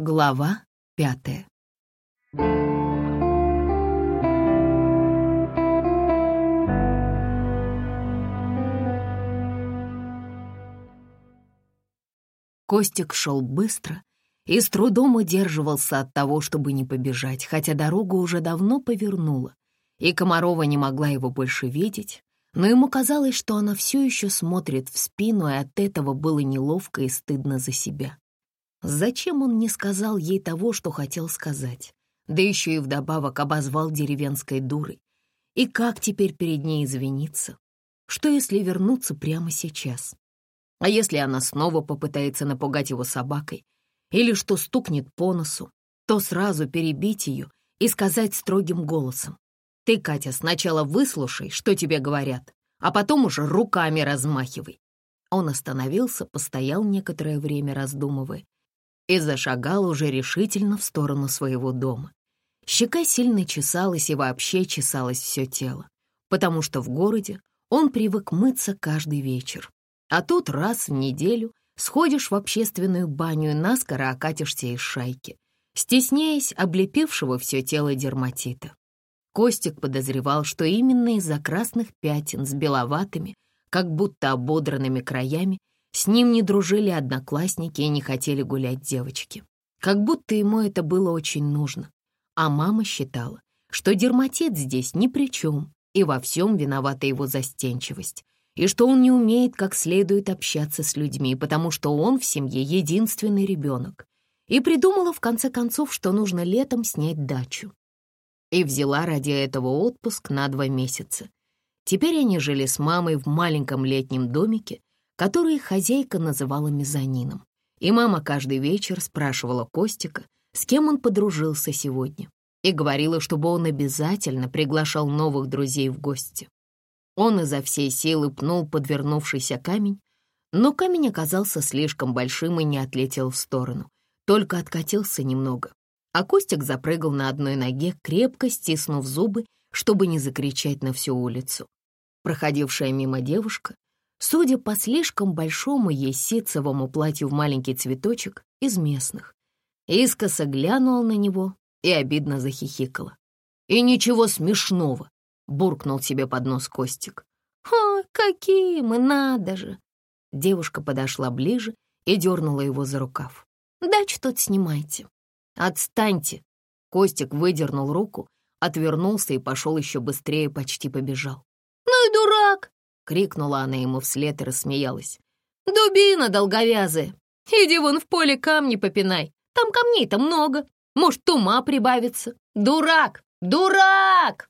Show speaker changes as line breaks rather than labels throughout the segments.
Глава 5. Костик шел быстро и с трудом удерживался от того, чтобы не побежать, хотя дорога уже давно повернула, и Комарова не могла его больше видеть, но ему казалось, что она все еще смотрит в спину, и от этого было неловко и стыдно за себя. Зачем он не сказал ей того, что хотел сказать? Да еще и вдобавок обозвал деревенской дурой. И как теперь перед ней извиниться? Что если вернуться прямо сейчас? А если она снова попытается напугать его собакой? Или что стукнет по носу? То сразу перебить ее и сказать строгим голосом: «Ты, Катя, сначала выслушай, что тебе говорят, а потом уже руками размахивай». Он остановился, постоял некоторое время, раздумывая, и зашагал уже решительно в сторону своего дома. Щека сильно чесалась, и вообще чесалось все тело, потому что в городе он привык мыться каждый вечер. А тут раз в неделю сходишь в общественную баню и наскоро окатишься из шайки, стесняясь облепившего все тело дерматита. Костик подозревал, что именно из-за красных пятен с беловатыми, как будто ободранными краями, с ним не дружили одноклассники и не хотели гулять девочки. Как будто ему это было очень нужно. А мама считала, что дерматит здесь ни при чем, и во всем виновата его застенчивость, и что он не умеет как следует общаться с людьми, потому что он в семье единственный ребенок. И придумала в конце концов, что нужно летом снять дачу. И взяла ради этого отпуск на 2 месяца. Теперь они жили с мамой в маленьком летнем домике, который хозяйка называла мезонином. И мама каждый вечер спрашивала Костика, с кем он подружился сегодня, и говорила, чтобы он обязательно приглашал новых друзей в гости. Он изо всей силы пнул подвернувшийся камень, но камень оказался слишком большим и не отлетел в сторону, только откатился немного. А Костик запрыгал на одной ноге, крепко стиснув зубы, чтобы не закричать на всю улицу. Проходившая мимо девушка, судя по слишком большому ей ситцевому платью в маленький цветочек, из местных, искоса глянула на него и обидно захихикала. «И ничего смешного!» — буркнул себе под нос Костик. «Ой, какие мы, надо же!» Девушка подошла ближе и дернула его за рукав. «Дачу тут снимайте». «Отстаньте!» Костик выдернул руку, отвернулся и пошел еще быстрее, почти побежал. «Ну и дурак!» — крикнула она ему вслед и рассмеялась. «Дубина долговязая! Иди вон в поле камни попинай, там камней-то много, может, ума прибавится! Дурак! Дурак!»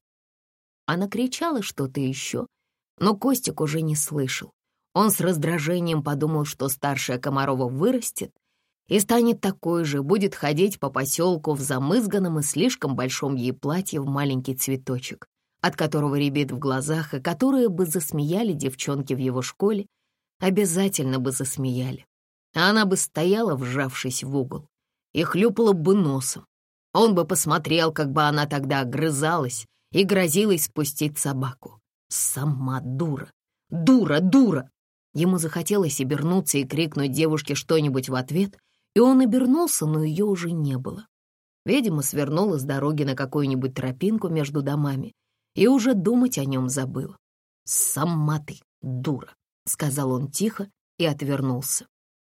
Она кричала что-то еще, но Костик уже не слышал. Он с раздражением подумал, что старшая Комарова вырастет и станет такой же, будет ходить по поселку в замызганном и слишком большом ей платье в маленький цветочек, от которого рябит в глазах, и которые бы засмеяли девчонки в его школе, обязательно бы засмеяли. А она бы стояла, вжавшись в угол, и хлюпала бы носом. Он бы посмотрел, как бы она тогда огрызалась и грозилась спустить собаку. Сама дура, дура, дура! Ему захотелось обернуться и крикнуть девушке что-нибудь в ответ, и он обернулся, но ее уже не было. Видимо, свернула с дороги на какую-нибудь тропинку между домами и уже думать о нем забыла. «Сама ты, дура», — сказал он тихо и отвернулся.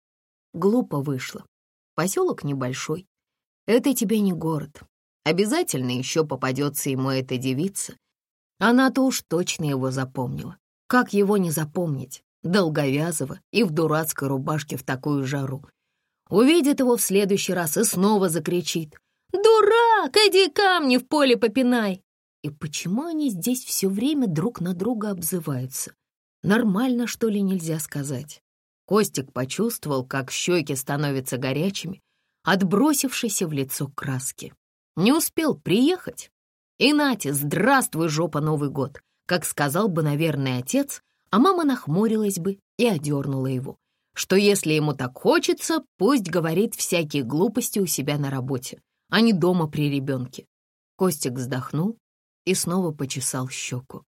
Глупо вышло. Поселок небольшой. Это тебе не город. Обязательно еще попадется ему эта девица. Она-то уж точно его запомнила. Как его не запомнить? Долговязого и в дурацкой рубашке в такую жару. Увидит его в следующий раз и снова закричит: «Дурак, иди камни в поле попинай!» И почему они здесь все время друг на друга обзываются? Нормально, что ли, нельзя сказать? Костик почувствовал, как щеки становятся горячими, отбросившейся в лицо краски. Не успел приехать. И нате, здравствуй, жопа, Новый год, как сказал бы, наверное, отец, а мама нахмурилась бы и одернула его, что если ему так хочется, пусть говорит всякие глупости у себя на работе, а не дома при ребенке. Костик вздохнул и снова почесал щеку.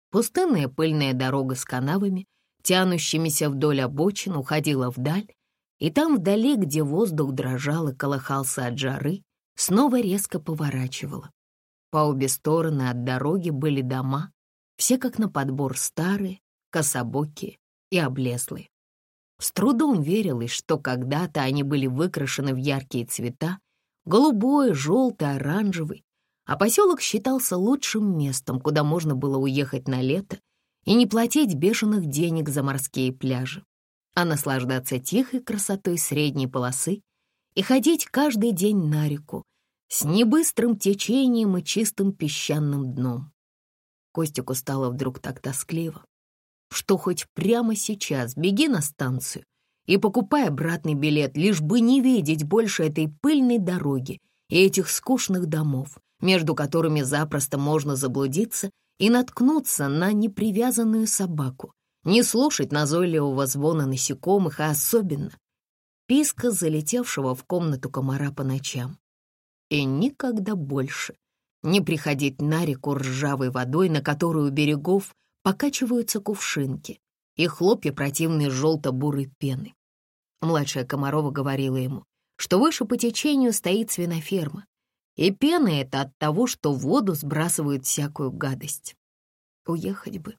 Пустынная пыльная дорога с канавами, тянущимися вдоль обочин, уходила вдаль, И там вдали, где воздух дрожал и колыхался от жары, снова резко поворачивало. По обе стороны от дороги были дома, все как на подбор старые, кособокие и облезлые. С трудом верилось, что когда-то они были выкрашены в яркие цвета, голубой, желтый, оранжевый, а поселок считался лучшим местом, куда можно было уехать на лето и не платить бешеных денег за морские пляжи, а наслаждаться тихой красотой средней полосы и ходить каждый день на реку с небыстрым течением и чистым песчаным дном. Костику стало вдруг так тоскливо, что хоть прямо сейчас беги на станцию и покупай обратный билет, лишь бы не видеть больше этой пыльной дороги и этих скучных домов, между которыми запросто можно заблудиться и наткнуться на непривязанную собаку, не слушать назойливого звона насекомых, а особенно писка залетевшего в комнату комара по ночам. И никогда больше не приходить на реку ржавой водой, на которую у берегов покачиваются кувшинки и хлопья противной желто-бурой пены. Младшая Комарова говорила ему, что выше по течению стоит свиноферма, и пена это от того, что в воду сбрасывают всякую гадость. Уехать бы,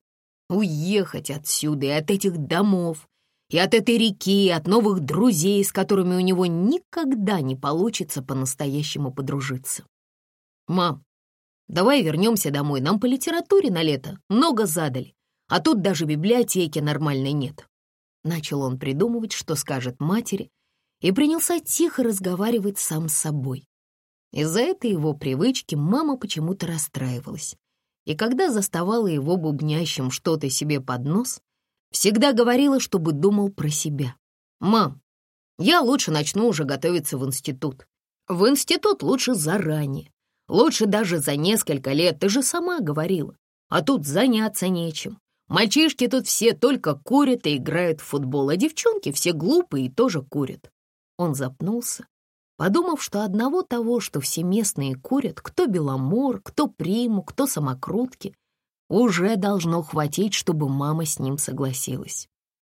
уехать отсюда и от этих домов, и от этой реки, и от новых друзей, с которыми у него никогда не получится по-настоящему подружиться. «Мам, давай вернемся домой, нам по литературе на лето много задали, а тут даже библиотеки нормальной нет». Начал он придумывать, что скажет матери, и принялся тихо разговаривать сам с собой. Из-за этой его привычки мама почему-то расстраивалась, и когда заставала его бубнящим что-то себе под нос, всегда говорила, чтобы думал про себя. «Мам, я лучше начну уже готовиться в институт. В институт лучше заранее, лучше даже за несколько лет, ты же сама говорила. А тут заняться нечем. Мальчишки тут все только курят и играют в футбол, а девчонки все глупые и тоже курят». Он запнулся, подумав, что одного того, что все местные курят, кто беломор, кто приму, кто самокрутки, уже должно хватить, чтобы мама с ним согласилась.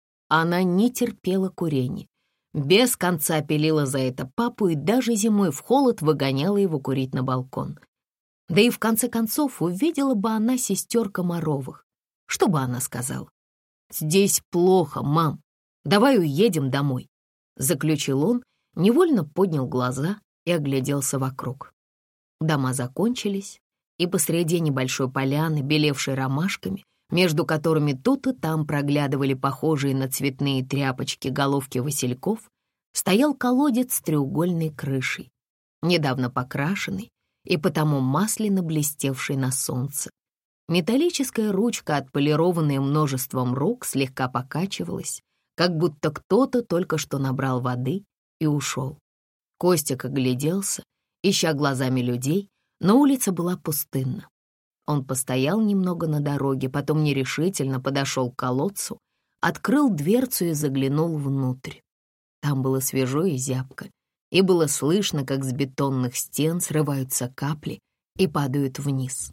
Она не терпела курения, без конца пилила за это папу и даже зимой в холод выгоняла его курить на балкон. Да и в конце концов увидела бы она сестер Комаровых. Что бы она сказала? «Здесь плохо, мам, давай уедем домой», — заключил он, невольно поднял глаза и огляделся вокруг. Дома закончились, и посреди небольшой поляны, белевшей ромашками, между которыми тут и там проглядывали похожие на цветные тряпочки головки васильков, стоял колодец с треугольной крышей, недавно покрашенный и потому масляно блестевший на солнце. Металлическая ручка, отполированная множеством рук, слегка покачивалась, как будто кто-то только что набрал воды и ушел. Костик огляделся, ища глазами людей, но улица была пустынна. Он постоял немного на дороге, потом нерешительно подошел к колодцу, открыл дверцу и заглянул внутрь. Там было свежо и зябко, и было слышно, как с бетонных стен срываются капли и падают вниз.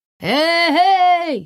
«Эй!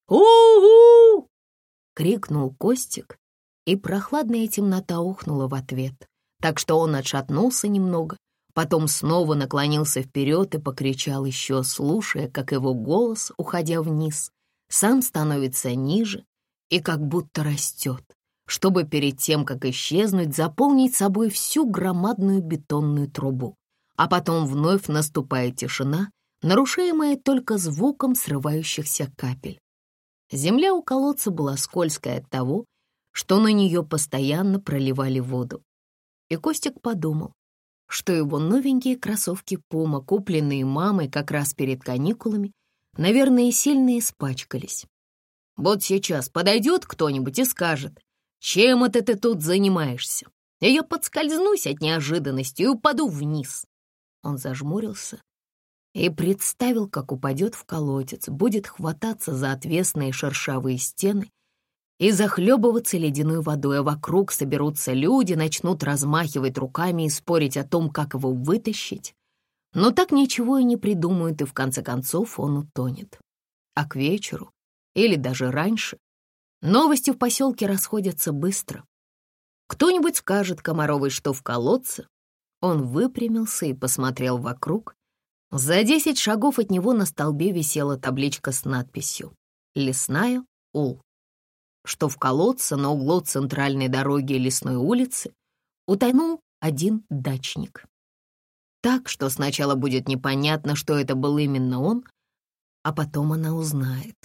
У-у!» — крикнул Костик, и прохладная темнота ухнула в ответ, так что он отшатнулся немного, потом снова наклонился вперед и покричал еще, слушая, как его голос, уходя вниз, сам становится ниже и как будто растет, чтобы перед тем, как исчезнуть, заполнить собой всю громадную бетонную трубу. А потом вновь наступает тишина, нарушаемая только звуком срывающихся капель. Земля у колодца была скользкая от того, что на нее постоянно проливали воду. И Костик подумал, что его новенькие кроссовки Пума, купленные мамой как раз перед каникулами, наверное, сильно испачкались. Вот сейчас подойдет кто-нибудь и скажет: «Чем это ты тут занимаешься?» И я подскользнусь от неожиданности и упаду вниз. Он зажмурился и представил, как упадет в колодец, будет хвататься за отвесные шершавые стены и захлебываться ледяной водой, а вокруг соберутся люди, начнут размахивать руками и спорить о том, как его вытащить. Но так ничего и не придумают, и в конце концов он утонет. А к вечеру, или даже раньше, новости в поселке расходятся быстро. Кто-нибудь скажет Комаровой, что в колодце. Он выпрямился и посмотрел вокруг. За 10 шагов от него на столбе висела табличка с надписью «Лесная Ул», что в колодце на углу центральной дороги и лесной улицы утонул один дачник. Так что сначала будет непонятно, что это был именно он, а потом она узнает.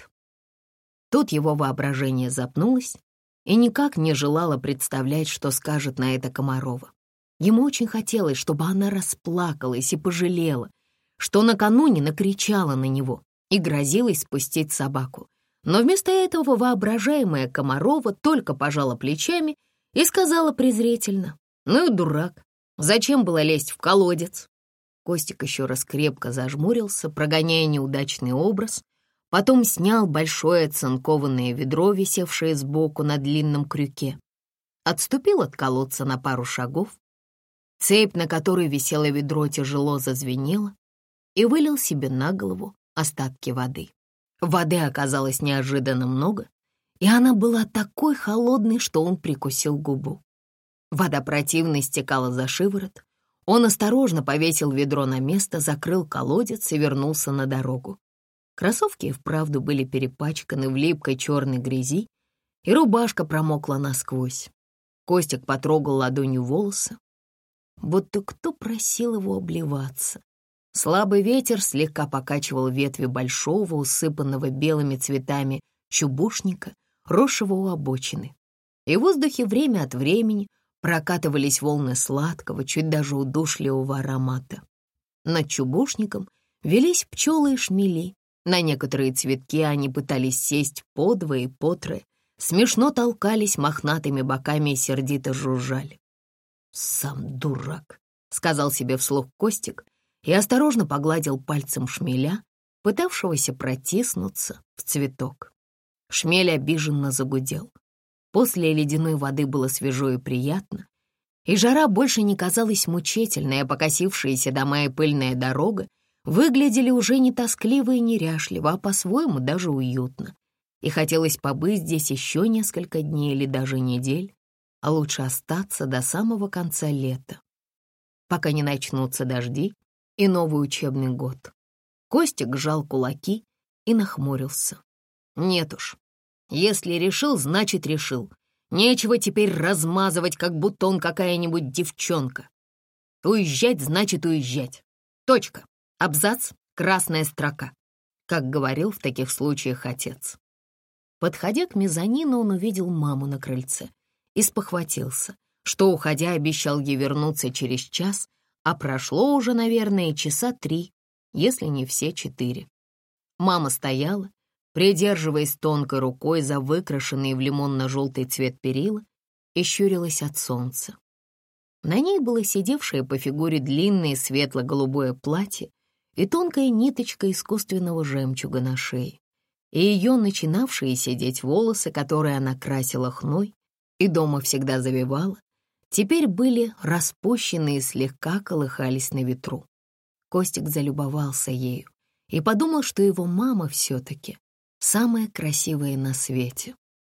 Тут его воображение запнулось и никак не желало представлять, что скажет на это Комарова. Ему очень хотелось, чтобы она расплакалась и пожалела, что накануне накричала на него и грозилась спустить собаку. Но вместо этого воображаемая Комарова только пожала плечами и сказала презрительно: «Ну и дурак, зачем было лезть в колодец?» Костик еще раз крепко зажмурился, прогоняя неудачный образ, потом снял большое оцинкованное ведро, висевшее сбоку на длинном крюке, отступил от колодца на пару шагов, цепь, на которой висело ведро, тяжело зазвенела, и вылил себе на голову остатки воды. Воды оказалось неожиданно много, и она была такой холодной, что он прикусил губу. Вода противно стекала за шиворот. Он осторожно повесил ведро на место, закрыл колодец и вернулся на дорогу. Кроссовки и вправду были перепачканы в липкой черной грязи, и рубашка промокла насквозь. Костик потрогал ладонью волосы. Будто кто просил его обливаться. Слабый ветер слегка покачивал ветви большого, усыпанного белыми цветами чубушника, росшего у обочины. И в воздухе время от времени прокатывались волны сладкого, чуть даже удушливого аромата. Над чубушником велись пчелы и шмели. На некоторые цветки они пытались сесть подвое и потрое, смешно толкались мохнатыми боками и сердито жужжали. «Сам дурак», — сказал себе вслух Костик и осторожно погладил пальцем шмеля, пытавшегося протиснуться в цветок. Шмель обиженно загудел. После ледяной воды было свежо и приятно, и жара больше не казалась мучительной, а покосившиеся дома и пыльная дорога выглядели уже не тоскливо и неряшливо, а по-своему даже уютно. И хотелось побыть здесь еще несколько дней или даже недель, а лучше остаться до самого конца лета, пока не начнутся дожди и новый учебный год. Костик сжал кулаки и нахмурился. Нет уж, если решил, значит решил. Нечего теперь размазывать, как будто он какая-нибудь девчонка. Уезжать значит уезжать. Точка. Абзац, красная строка, как говорил в таких случаях отец. Подходя к мезонину, он увидел маму на крыльце и спохватился, что, уходя, обещал ей вернуться через час, а прошло уже, наверное, часа 3, если не все 4. Мама стояла, придерживаясь тонкой рукой за выкрашенный в лимонно-желтый цвет перила, и щурилась от солнца. На ней было сидевшее по фигуре длинное светло-голубое платье и тонкая ниточка искусственного жемчуга на шее, и ее начинавшие сидеть волосы, которые она красила хной и дома всегда завивала, теперь были распущены и слегка колыхались на ветру. Костик залюбовался ею и подумал, что его мама все-таки самая красивая на свете.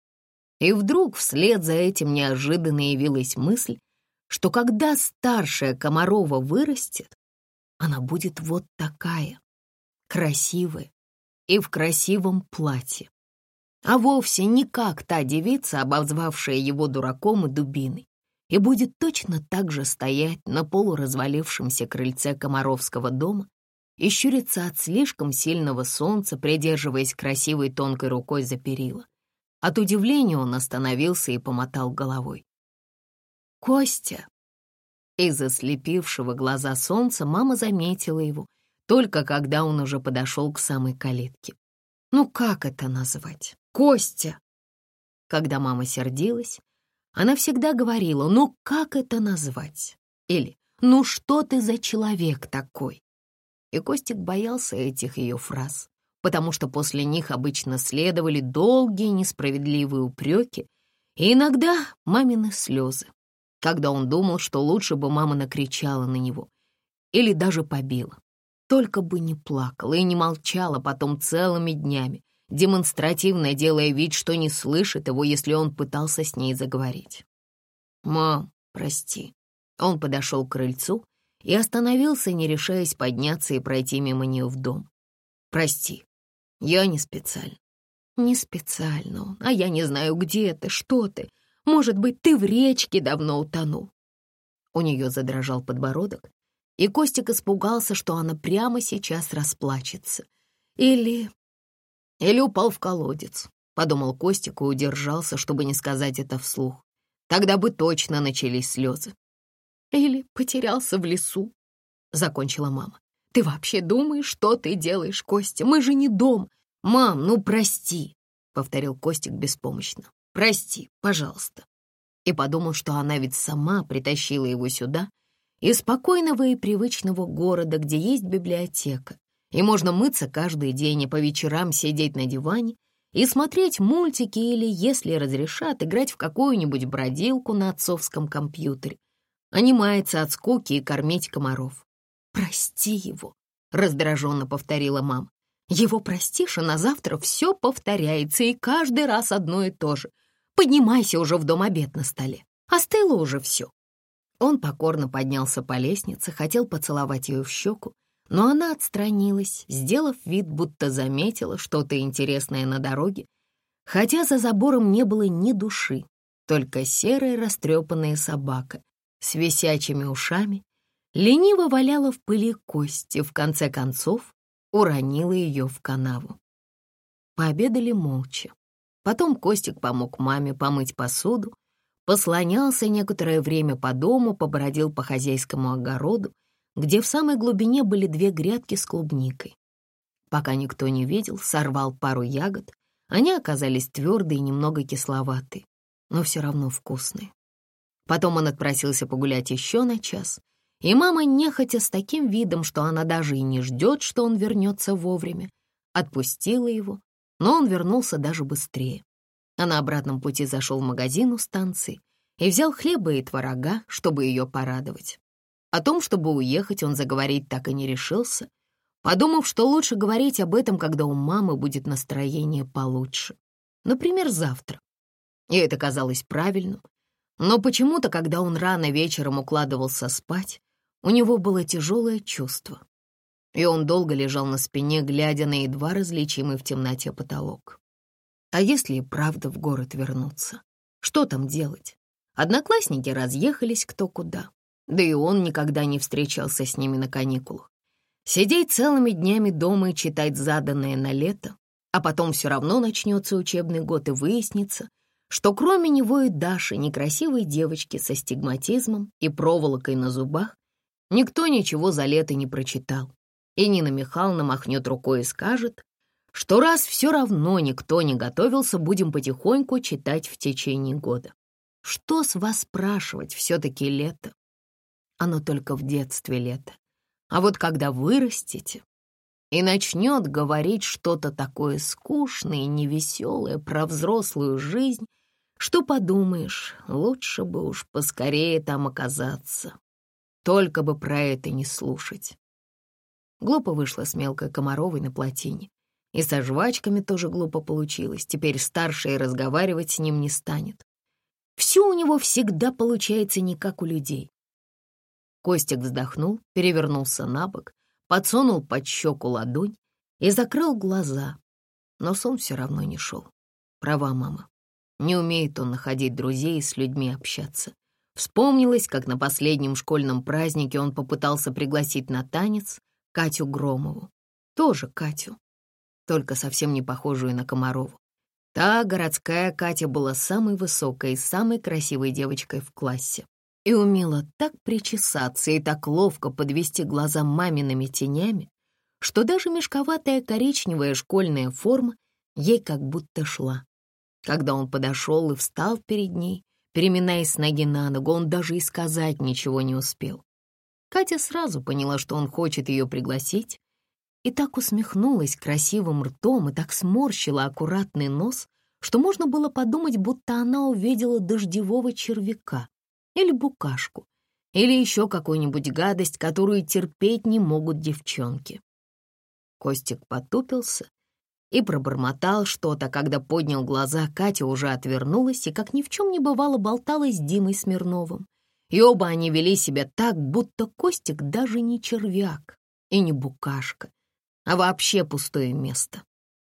И вдруг вслед за этим неожиданно явилась мысль, что когда старшая Комарова вырастет, она будет вот такая, красивая и в красивом платье, а вовсе не как та девица, обозвавшая его дураком и дубиной, и будет точно так же стоять на полуразвалившемся крыльце Комаровского дома и щуриться от слишком сильного солнца, придерживаясь красивой тонкой рукой за перила. От удивления он остановился и помотал головой. «Костя!» Из ослепившего глаза солнца мама заметила его, только когда он уже подошел к самой калитке. «Ну как это назвать? Костя!» Когда мама сердилась, она всегда говорила: «Ну как это назвать?» Или «Ну что ты за человек такой?» И Костик боялся этих ее фраз, потому что после них обычно следовали долгие несправедливые упреки и иногда мамины слезы, когда он думал, что лучше бы мама накричала на него или даже побила. Только бы не плакала и не молчала потом целыми днями, демонстративно делая вид, что не слышит его, если он пытался с ней заговорить. «Мам, прости». Он подошел к крыльцу и остановился, не решаясь подняться и пройти мимо нее в дом. «Прости, я не специально». «Не специально, а я не знаю, где ты, что ты. Может быть, ты в речке давно утонул». У нее задрожал подбородок, и Костик испугался, что она прямо сейчас расплачется. Или упал в колодец, подумал Костик и удержался, чтобы не сказать это вслух. Тогда бы точно начались слезы. «Или потерялся в лесу», — закончила мама. «Ты вообще думаешь, что ты делаешь, Костя? Мы же не дом». «Мам, ну прости», — повторил Костик беспомощно. «Прости, пожалуйста». И подумал, что она ведь сама притащила его сюда, из спокойного и привычного города, где есть библиотека, и можно мыться каждый день и по вечерам сидеть на диване и смотреть мультики или, если разрешат, играть в какую-нибудь бродилку на отцовском компьютере, а не маяться от скуки и кормить комаров. «Прости его», — раздраженно повторила мама. «Его простишь, а на завтра все повторяется, и каждый раз одно и то же. Поднимайся, уже в дом обед на столе. Остыло уже все». Он покорно поднялся по лестнице, хотел поцеловать ее в щеку, но она отстранилась, сделав вид, будто заметила что-то интересное на дороге, хотя за забором не было ни души, только серая растрепанная собака с висячими ушами лениво валяла в пыли кость и, в конце концов, уронила ее в канаву. Пообедали молча. Потом Костик помог маме помыть посуду, послонялся некоторое время по дому, побродил по хозяйскому огороду, где в самой глубине были 2 грядки с клубникой. Пока никто не видел, сорвал пару ягод. Они оказались твердые и немного кисловатые, но все равно вкусные. Потом он отпросился погулять еще на час, и мама, нехотя с таким видом, что она даже и не ждет, что он вернется вовремя, отпустила его, но он вернулся даже быстрее. А на обратном пути зашел в магазин у станции и взял хлеба и творога, чтобы ее порадовать. О том, чтобы уехать, он заговорить так и не решился, подумав, что лучше говорить об этом, когда у мамы будет настроение получше. Например, завтра. И это казалось правильным. Но почему-то, когда он рано вечером укладывался спать, у него было тяжелое чувство. И он долго лежал на спине, глядя на едва различимый в темноте потолок. А если и правда в город вернуться? Что там делать? Одноклассники разъехались кто куда. Да и он никогда не встречался с ними на каникулах. Сидеть целыми днями дома и читать заданное на лето, а потом все равно начнется учебный год и выяснится, что кроме него и Даши, некрасивой девочки со стигматизмом и проволокой на зубах, никто ничего за лето не прочитал. И Нина Михайловна махнет рукой и скажет, что раз все равно никто не готовился, будем потихоньку читать в течение года. Что с вас спрашивать, все-таки лето? Оно только в детстве лето. А вот когда вырастете и начнет говорить что-то такое скучное и невеселое про взрослую жизнь, что подумаешь, лучше бы уж поскорее там оказаться. Только бы про это не слушать. Глупо вышло с мелкой Комаровой на плотине. И со жвачками тоже глупо получилось. Теперь старший разговаривать с ним не станет. Все у него всегда получается не как у людей. Костик вздохнул, перевернулся на бок, подсунул под щеку ладонь и закрыл глаза. Но сон все равно не шел. Права мама. Не умеет он находить друзей и с людьми общаться. Вспомнилось, как на последнем школьном празднике он попытался пригласить на танец Катю Громову. Тоже Катю, только совсем не похожую на Комарову. Та городская Катя была самой высокой и самой красивой девочкой в классе и умела так причесаться и так ловко подвести глаза мамиными тенями, что даже мешковатая коричневая школьная форма ей как будто шла. Когда он подошел и встал перед ней, переминаясь с ноги на ногу, он даже и сказать ничего не успел. Катя сразу поняла, что он хочет ее пригласить, и так усмехнулась красивым ртом и так сморщила аккуратный нос, что можно было подумать, будто она увидела дождевого червяка или букашку, или еще какую-нибудь гадость, которую терпеть не могут девчонки. Костик потупился и пробормотал что-то. Когда поднял глаза, Катя уже отвернулась и, как ни в чем не бывало, болталась с Димой Смирновым. И оба они вели себя так, будто Костик даже не червяк и не букашка, а вообще пустое место.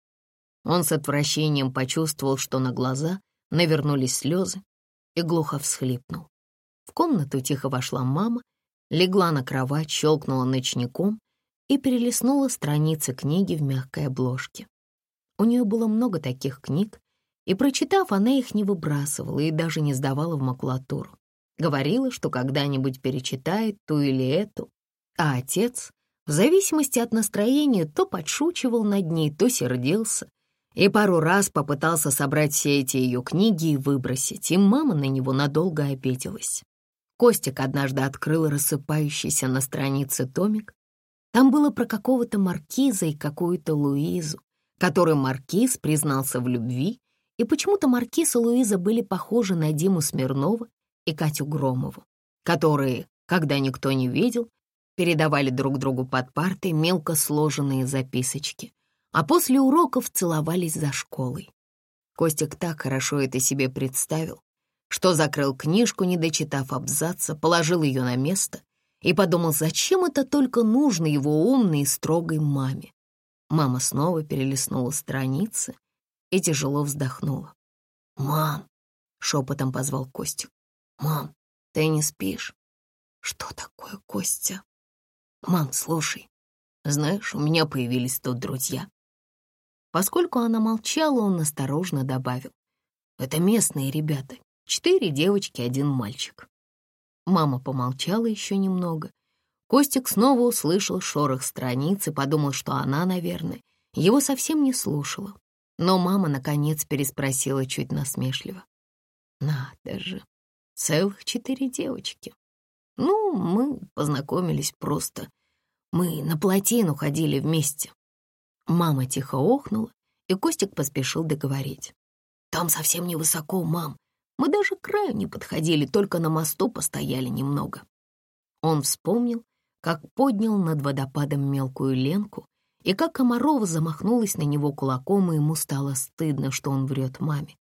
Он с отвращением почувствовал, что на глаза навернулись слезы, и глухо всхлипнул. В комнату тихо вошла мама, легла на кровать, щелкнула ночником и перелистнула страницы книги в мягкой обложке. У нее было много таких книг, и, прочитав, она их не выбрасывала и даже не сдавала в макулатуру. Говорила, что когда-нибудь перечитает ту или эту, а отец, в зависимости от настроения, то подшучивал над ней, то сердился, и пару раз попытался собрать все эти ее книги и выбросить, и мама на него надолго обиделась. Костик однажды открыл рассыпающийся на странице томик. Там было про какого-то маркиза и какую-то Луизу, которой маркиз признался в любви, и почему-то маркиз и Луиза были похожи на Диму Смирнова и Катю Громову, которые, когда никто не видел, передавали друг другу под партой мелко сложенные записочки, а после уроков целовались за школой. Костик так хорошо это себе представил, что закрыл книжку, не дочитав абзаца, положил ее на место и подумал, зачем это только нужно его умной и строгой маме. Мама снова перелистнула страницы и тяжело вздохнула. «Мам!» — шепотом позвал Костик. «Мам, ты не спишь?» «Что такое, Костя?» «Мам, слушай, знаешь, у меня появились тут друзья». Поскольку она молчала, он осторожно добавил. «Это местные ребята, 4 девочки, 1 мальчик». Мама помолчала еще немного. Костик снова услышал шорох страниц и подумал, что она, наверное, его совсем не слушала. Но мама, наконец, переспросила чуть насмешливо. «Надо же, целых 4 девочки. Ну, мы познакомились просто. Мы на плотину ходили вместе». Мама тихо охнула, и Костик поспешил договорить. «Там совсем невысоко, мам. Мы даже к краю не подходили, только на мосту постояли немного». Он вспомнил, как поднял над водопадом мелкую Ленку, и как Комарова замахнулась на него кулаком, и ему стало стыдно, что он врет маме.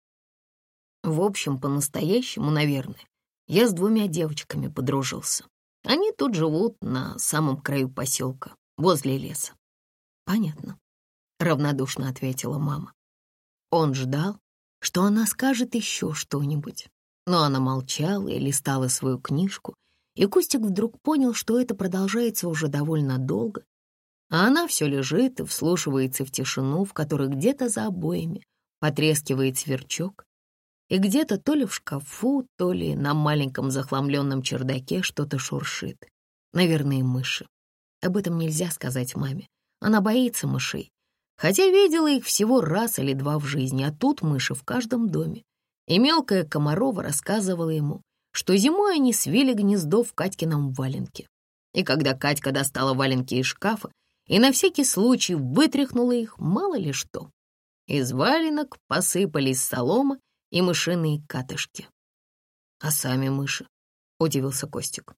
В общем, по-настоящему, наверное, я с 2 девочками подружился. Они тут живут на самом краю поселка, возле леса. «Понятно», — равнодушно ответила мама. Он ждал, что она скажет еще что-нибудь, но она молчала и листала свою книжку, и Костик вдруг понял, что это продолжается уже довольно долго, а она все лежит и вслушивается в тишину, в которой где-то за обоями потрескивает сверчок, и где-то то ли в шкафу, то ли на маленьком захламленном чердаке что-то шуршит. Наверное, мыши. Об этом нельзя сказать маме. Она боится мышей, хотя видела их всего раз или 2 в жизни, а тут мыши в каждом доме. И мелкая Комарова рассказывала ему, что зимой они свили гнездо в Катькином валенке. И когда Катька достала валенки из шкафа и на всякий случай вытряхнула их, мало ли что, из валенок посыпались солома и мышиные катышки. «А сами мыши?» — удивился Костик.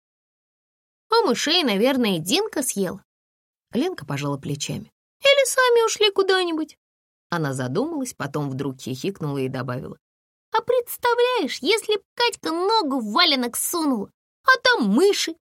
«А мышей, наверное, Динка съела». Ленка пожала плечами. «Или сами ушли куда-нибудь». Она задумалась, потом вдруг хихикнула и добавила. «А представляешь, если б Катька ногу в валенок сунула, а там мыши?»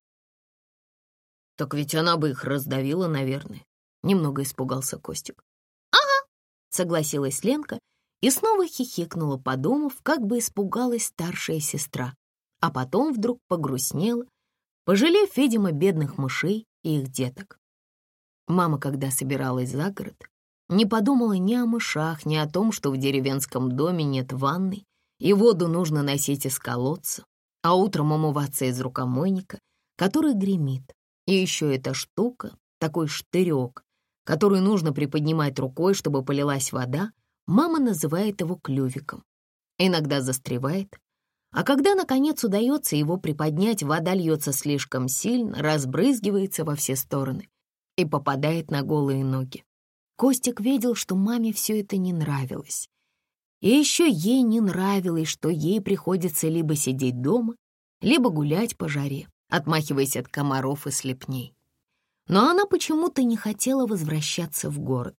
«Так ведь она бы их раздавила, наверное», — немного испугался Костик. «Ага», — согласилась Ленка и снова хихикнула, подумав, как бы испугалась старшая сестра, а потом вдруг погрустнела, пожалев, видимо, бедных мышей и их деток. Мама, когда собиралась за город, не подумала ни о мышах, ни о том, что в деревенском доме нет ванной, и воду нужно носить из колодца, а утром умываться из рукомойника, который гремит. И еще эта штука, такой штырек, который нужно приподнимать рукой, чтобы полилась вода, мама называет его клювиком. Иногда застревает, а когда, наконец, удается его приподнять, вода льется слишком сильно, разбрызгивается во все стороны и попадает на голые ноги. Костик видел, что маме все это не нравилось. И еще ей не нравилось, что ей приходится либо сидеть дома, либо гулять по жаре, отмахиваясь от комаров и слепней. Но она почему-то не хотела возвращаться в город.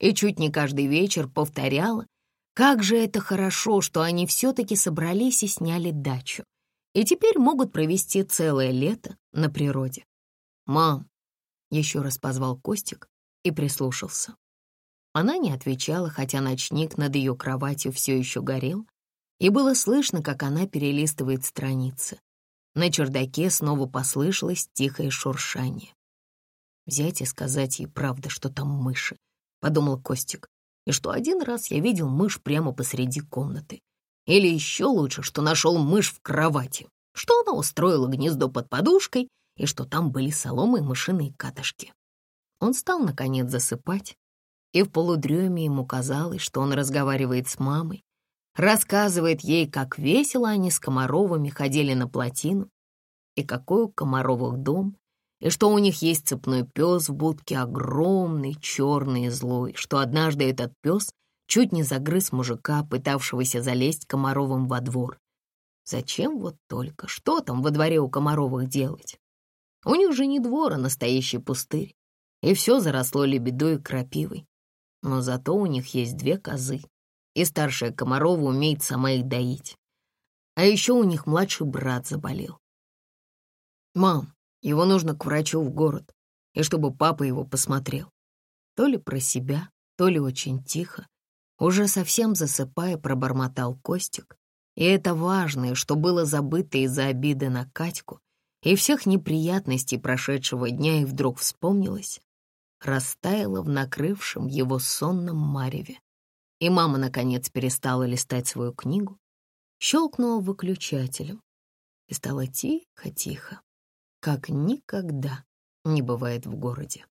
и чуть не каждый вечер повторяла, как же это хорошо, что они все-таки собрались и сняли дачу, и теперь могут провести целое лето на природе. «Мам!» — еще раз позвал Костик и прислушался. Она не отвечала, хотя ночник над ее кроватью все еще горел, и было слышно, как она перелистывает страницы. На чердаке снова послышалось тихое шуршание. «Взять и сказать ей правду, что там мыши», — подумал Костик, «и что один раз я видел мышь прямо посреди комнаты. Или еще лучше, что нашел мышь в кровати, что она устроила гнездо под подушкой и что там были соломы и мышиные катышки». Он стал, наконец, засыпать, и в полудреме ему казалось, что он разговаривает с мамой, рассказывает ей, как весело они с Комаровыми ходили на плотину, и какой у Комаровых дом, и что у них есть цепной пес в будке, огромный, черный и злой, что однажды этот пес чуть не загрыз мужика, пытавшегося залезть Комаровым во двор. Зачем вот только? Что там во дворе у Комаровых делать? У них же не двор, а настоящий пустырь, и все заросло лебедой и крапивой. Но зато у них есть 2 козы, и старшая Комарова умеет сама их доить. А еще у них младший брат заболел. «Мам, его нужно к врачу в город, и чтобы папа его посмотрел». То ли про себя, то ли очень тихо, уже совсем засыпая, пробормотал Костик. И это важное, что было забыто из-за обиды на Катьку и всех неприятностей прошедшего дня, и вдруг вспомнилось, растаяло в накрывшем его сонном мареве. И мама, наконец, перестала листать свою книгу, щелкнула выключателем, и стало тихо-тихо, как никогда не бывает в городе.